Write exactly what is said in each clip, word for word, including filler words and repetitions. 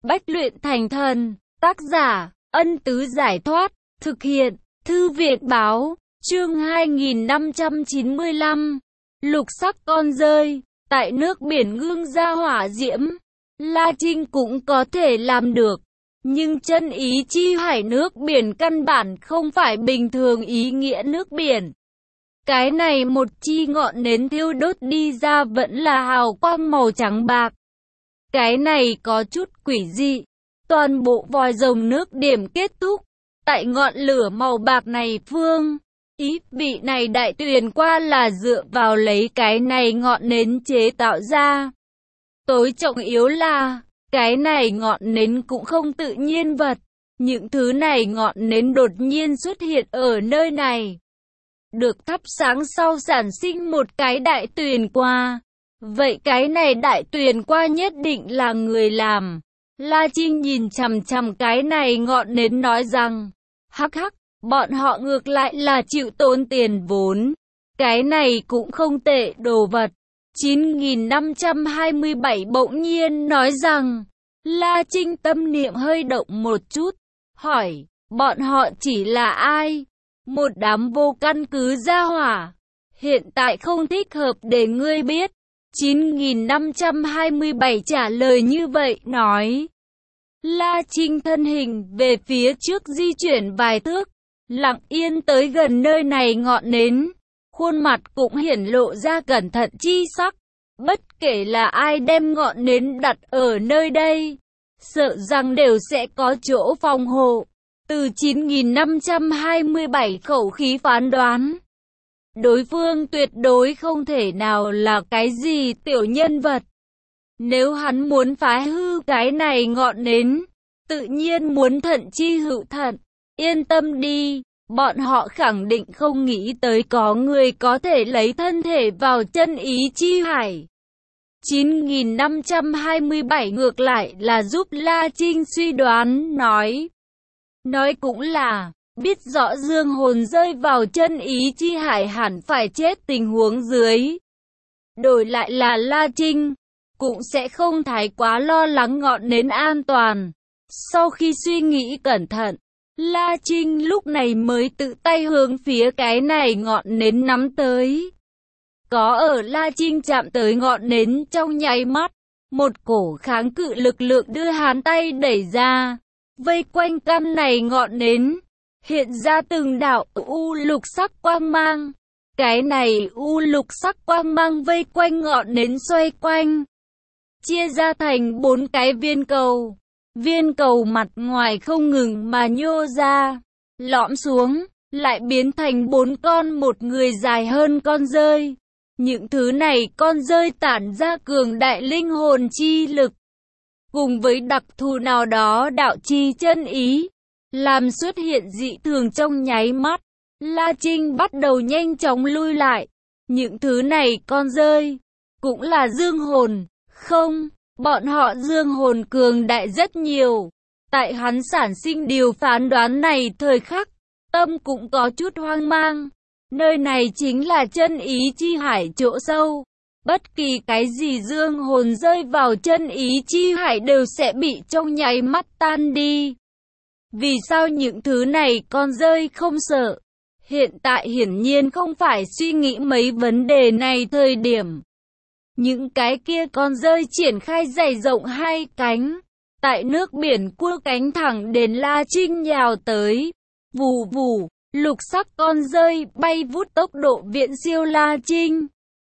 Bách luyện thành thần. Tác giả, Ân Tứ Giải Thoát. Thực hiện, Thư Viện Báo. Chương hai nghìn năm trăm chín mươi lăm. Lục sắc con rơi. Tại nước biển ngưng ra hỏa diễm, La Trinh cũng có thể làm được. Nhưng chân ý chi hải nước biển căn bản không phải bình thường ý nghĩa nước biển. Cái này một chi ngọn nến thiêu đốt đi ra vẫn là hào quang màu trắng bạc. Cái này có chút quỷ dị. Toàn bộ vòi rồng nước điểm kết thúc tại ngọn lửa màu bạc này phương. Ý vị này đại tuyền qua là dựa vào lấy cái này ngọn nến chế tạo ra. Tối trọng yếu là, cái này ngọn nến cũng không tự nhiên vật. Những thứ này ngọn nến đột nhiên xuất hiện ở nơi này. Được thắp sáng sau sản sinh một cái đại tuyền qua. Vậy cái này đại tuyền qua nhất định là người làm. La Trinh nhìn chằm chằm cái này ngọn nến nói rằng, hắc hắc, bọn họ ngược lại là chịu tốn tiền vốn. Cái này cũng không tệ đồ vật. chín nghìn năm trăm hai mươi bảy bỗng nhiên nói rằng, La Trinh tâm niệm hơi động một chút, hỏi, bọn họ chỉ là ai? Một đám vô căn cứ gia hỏa. Hiện tại không thích hợp để ngươi biết. chín nghìn năm trăm hai mươi bảy trả lời như vậy, nói. La Trinh thân hình về phía trước di chuyển vài thước, lặng yên tới gần nơi này ngọn nến. Khuôn mặt cũng hiển lộ ra cẩn thận chi sắc. Bất kể là ai đem ngọn nến đặt ở nơi đây, sợ rằng đều sẽ có chỗ phòng hộ. Từ chín nghìn năm trăm hai mươi bảy khẩu khí phán đoán, đối phương tuyệt đối không thể nào là cái gì tiểu nhân vật. Nếu hắn muốn phá hư cái này ngọn nến, tự nhiên muốn thận chi hữu thận. Yên tâm đi, bọn họ khẳng định không nghĩ tới có người có thể lấy thân thể vào chân ý chi hải. chín nghìn năm trăm hai mươi bảy ngược lại là giúp La Trinh suy đoán, nói. Nói cũng là, biết rõ dương hồn rơi vào chân ý chi hải hẳn phải chết tình huống dưới. Đổi lại là La Trinh, cũng sẽ không thái quá lo lắng ngọn nến an toàn. Sau khi suy nghĩ cẩn thận, La Trinh lúc này mới tự tay hướng phía cái này ngọn nến nắm tới. Có ở La Trinh chạm tới ngọn nến trong nháy mắt, một cổ kháng cự lực lượng đưa hắn tay đẩy ra, vây quanh căn này ngọn nến, hiện ra từng đạo u lục sắc quang mang. Cái này u lục sắc quang mang vây quanh ngọn nến xoay quanh, chia ra thành bốn cái viên cầu. Viên cầu mặt ngoài không ngừng mà nhô ra, lõm xuống, lại biến thành bốn con một người dài hơn con rơi. Những thứ này con rơi tản ra cường đại linh hồn chi lực, cùng với đặc thù nào đó đạo chi chân ý, làm xuất hiện dị thường trong nháy mắt. La Trinh bắt đầu nhanh chóng lui lại. Những thứ này con rơi, cũng là dương hồn, không, bọn họ dương hồn cường đại rất nhiều. Tại hắn sản sinh điều phán đoán này thời khắc, tâm cũng có chút hoang mang. Nơi này chính là chân ý chi hải chỗ sâu. Bất kỳ cái gì dương hồn rơi vào chân ý chi hải đều sẽ bị trong nháy mắt tan đi. Vì sao những thứ này con rơi không sợ? Hiện tại hiển nhiên không phải suy nghĩ mấy vấn đề này thời điểm. Những cái kia con rơi triển khai dày rộng hai cánh, tại nước biển cua cánh thẳng đến La Trinh nhào tới. Vù vù, lục sắc con rơi bay vút tốc độ viễn siêu La Trinh.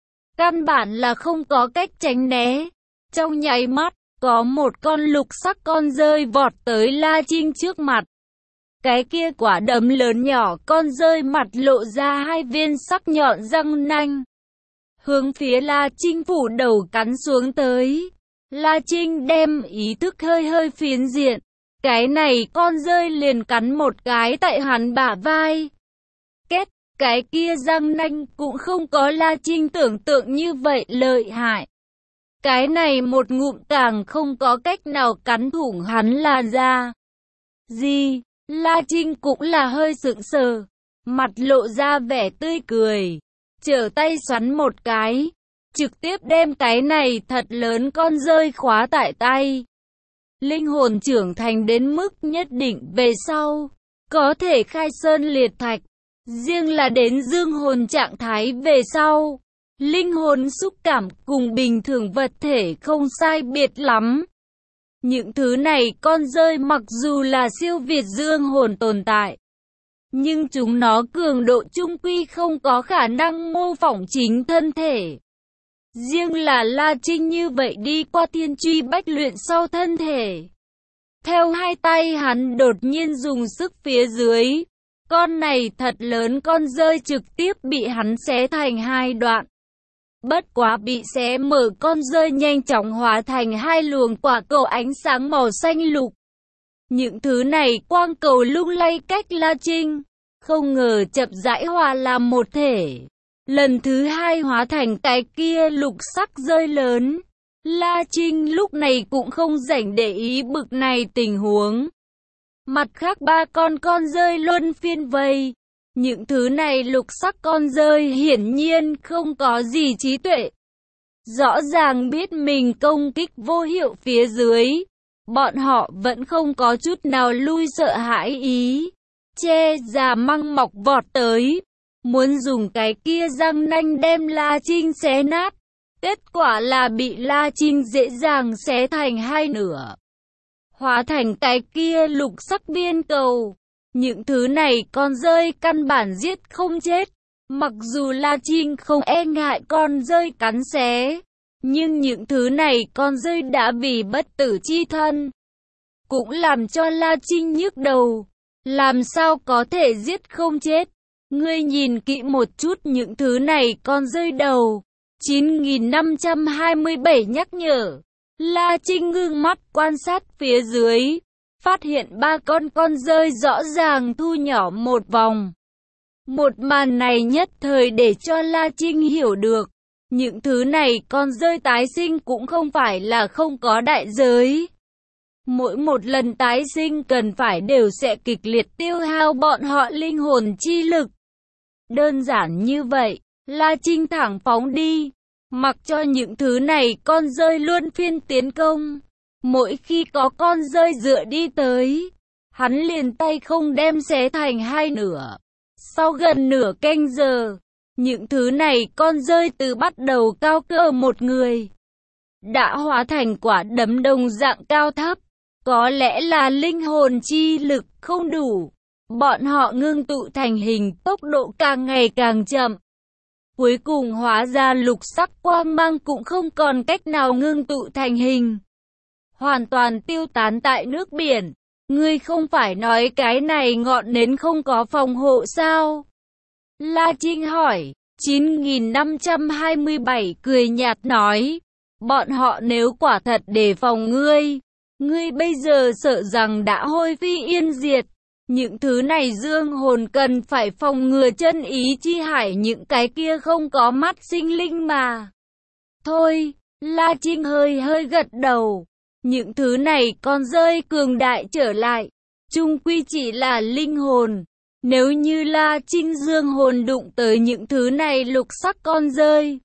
Căn bản là không có cách tránh né. Trong nháy mắt, có một con lục sắc con rơi vọt tới La Trinh trước mặt. Cái kia quả đấm lớn nhỏ con rơi mặt lộ ra hai viên sắc nhọn răng nanh, hướng phía La Trinh phủ đầu cắn xuống tới. La Trinh đem ý thức hơi hơi phiến diện. Cái này con rơi liền cắn một cái tại hắn bả vai. Két, cái kia răng nanh cũng không có La Trinh tưởng tượng như vậy lợi hại. Cái này một ngụm càng không có cách nào cắn thủng hắn làn da. Gì? La Trinh cũng là hơi sững sờ, mặt lộ ra vẻ tươi cười, trở tay xoắn một cái, trực tiếp đem cái này thật lớn con rơi khóa tại tay. Linh hồn trưởng thành đến mức nhất định về sau, có thể khai sơn liệt thạch. Riêng là đến dương hồn trạng thái về sau, linh hồn xúc cảm cùng bình thường vật thể không sai biệt lắm. Những thứ này con rơi mặc dù là siêu việt dương hồn tồn tại, nhưng chúng nó cường độ trung quy không có khả năng mô phỏng chính thân thể. Riêng là La Trinh như vậy đi qua thiên truy bách luyện sau thân thể. Theo hai tay hắn đột nhiên dùng sức phía dưới, con này thật lớn con rơi trực tiếp bị hắn xé thành hai đoạn. Bất quá bị xé mở con rơi nhanh chóng hóa thành hai luồng quả cầu ánh sáng màu xanh lục. Những thứ này quang cầu lung lay cách La Trinh, không ngờ chậm rãi hòa làm một thể. Lần thứ hai hóa thành cái kia lục sắc rơi lớn. La Trinh lúc này cũng không rảnh để ý bực này tình huống. Mặt khác ba con con rơi luân phiên vây. Những thứ này lục sắc con rơi hiển nhiên không có gì trí tuệ. Rõ ràng biết mình công kích vô hiệu phía dưới. Bọn họ vẫn không có chút nào lui sợ hãi ý. Che già măng mọc vọt tới. Muốn dùng cái kia răng nanh đem La Trinh xé nát. Kết quả là bị La Trinh dễ dàng xé thành hai nửa. Hóa thành cái kia lục sắc biên cầu. Những thứ này con rơi căn bản giết không chết. Mặc dù La Trinh không e ngại con rơi cắn xé, nhưng những thứ này con rơi đã vì bất tử chi thân. Cũng làm cho La Trinh nhức đầu. Làm sao có thể giết không chết? Ngươi nhìn kỹ một chút những thứ này con rơi đầu. chín nghìn năm trăm hai mươi bảy nhắc nhở. La Trinh ngưng mắt quan sát phía dưới. Phát hiện ba con con rơi rõ ràng thu nhỏ một vòng. Một màn này nhất thời để cho La Trinh hiểu được. Những thứ này con rơi tái sinh cũng không phải là không có đại giới. Mỗi một lần tái sinh cần phải đều sẽ kịch liệt tiêu hao bọn họ linh hồn chi lực. Đơn giản như vậy, La Trinh thẳng phóng đi. Mặc cho những thứ này con rơi luôn phiên tiến công. Mỗi khi có con rơi dựa đi tới, hắn liền tay không đem xé thành hai nửa. Sau gần nửa canh giờ, những thứ này con rơi từ bắt đầu cao cỡ một người, đã hóa thành quả đấm đồng dạng cao thấp. Có lẽ là linh hồn chi lực không đủ. Bọn họ ngưng tụ thành hình tốc độ càng ngày càng chậm. Cuối cùng hóa ra lục sắc quang mang cũng không còn cách nào ngưng tụ thành hình. Hoàn toàn tiêu tán tại nước biển. Ngươi không phải nói cái này ngọn nến không có phòng hộ sao? La Trinh hỏi. chín nghìn năm trăm hai mươi bảy cười nhạt nói. Bọn họ nếu quả thật đề phòng ngươi, ngươi bây giờ sợ rằng đã hôi phi yên diệt. Những thứ này dương hồn cần phải phòng ngừa chân ý chi hải những cái kia không có mắt sinh linh mà. Thôi, La Trinh hơi hơi gật đầu. Những thứ này con rơi cường đại trở lại, chung quy chỉ là linh hồn. Nếu như La Trinh dương hồn đụng tới những thứ này lục sắc con rơi,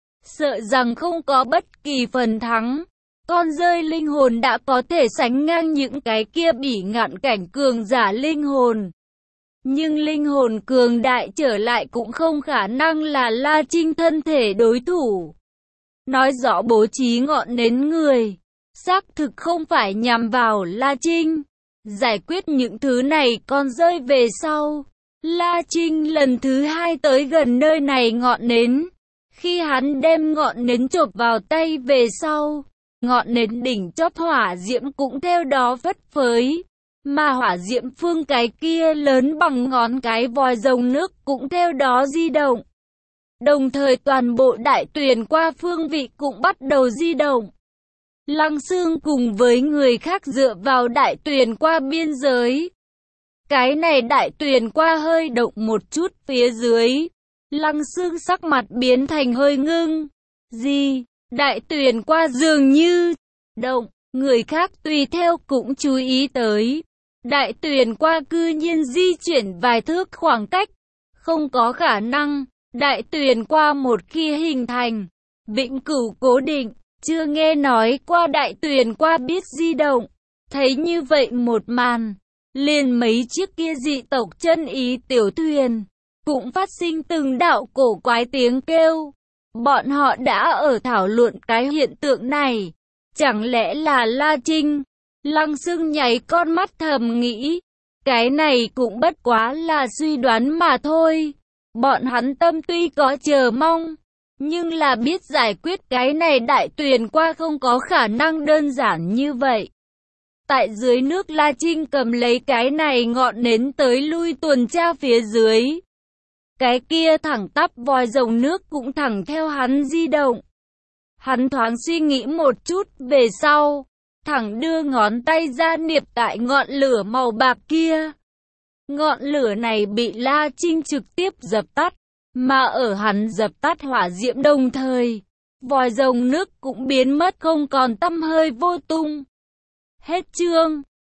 sợ rằng không có bất kỳ phần thắng. Con rơi linh hồn đã có thể sánh ngang những cái kia bỉ ngạn cảnh cường giả linh hồn. Nhưng linh hồn cường đại trở lại cũng không khả năng là La Trinh thân thể đối thủ. Nói rõ bố trí ngọn nến người, xác thực không phải nhằm vào La Trinh. Giải quyết những thứ này con rơi về sau, La Trinh lần thứ hai tới gần nơi này ngọn nến. Khi hắn đem ngọn nến chộp vào tay về sau, ngọn nến đỉnh chóp hỏa diễm cũng theo đó phất phới. Mà hỏa diễm phương cái kia lớn bằng ngón cái vòi rồng nước cũng theo đó di động. Đồng thời toàn bộ đại tuyền qua phương vị cũng bắt đầu di động. Lăng Xương cùng với người khác dựa vào đại tuyền qua biên giới. Cái này đại tuyền qua hơi động một chút phía dưới. Lăng Xương sắc mặt biến thành hơi ngưng. Gì? Đại tuyền qua dường như động, người khác tùy theo cũng chú ý tới. Đại tuyền qua cư nhiên di chuyển vài thước khoảng cách. Không có khả năng, đại tuyền qua một khi hình thành, vĩnh cửu cố định, chưa nghe nói qua đại tuyền qua biết di động. Thấy như vậy một màn, liền mấy chiếc kia dị tộc chân ý tiểu thuyền, cũng phát sinh từng đạo cổ quái tiếng kêu. Bọn họ đã ở thảo luận cái hiện tượng này. Chẳng lẽ là La Trinh? Lăng Sương nháy con mắt thầm nghĩ. Cái này cũng bất quá là suy đoán mà thôi. Bọn hắn tâm tuy có chờ mong, nhưng là biết giải quyết cái này đại tuyền qua không có khả năng đơn giản như vậy. Tại dưới nước La Trinh cầm lấy cái này ngọn nến tới lui tuần tra phía dưới. Cái kia thẳng tắp vòi rồng nước cũng thẳng theo hắn di động. Hắn thoáng suy nghĩ một chút về sau, thẳng đưa ngón tay ra niệp tại ngọn lửa màu bạc kia. Ngọn lửa này bị La Trinh trực tiếp dập tắt, mà ở hắn dập tắt hỏa diễm đồng thời, vòi rồng nước cũng biến mất không còn tăm hơi vô tung. Hết chương.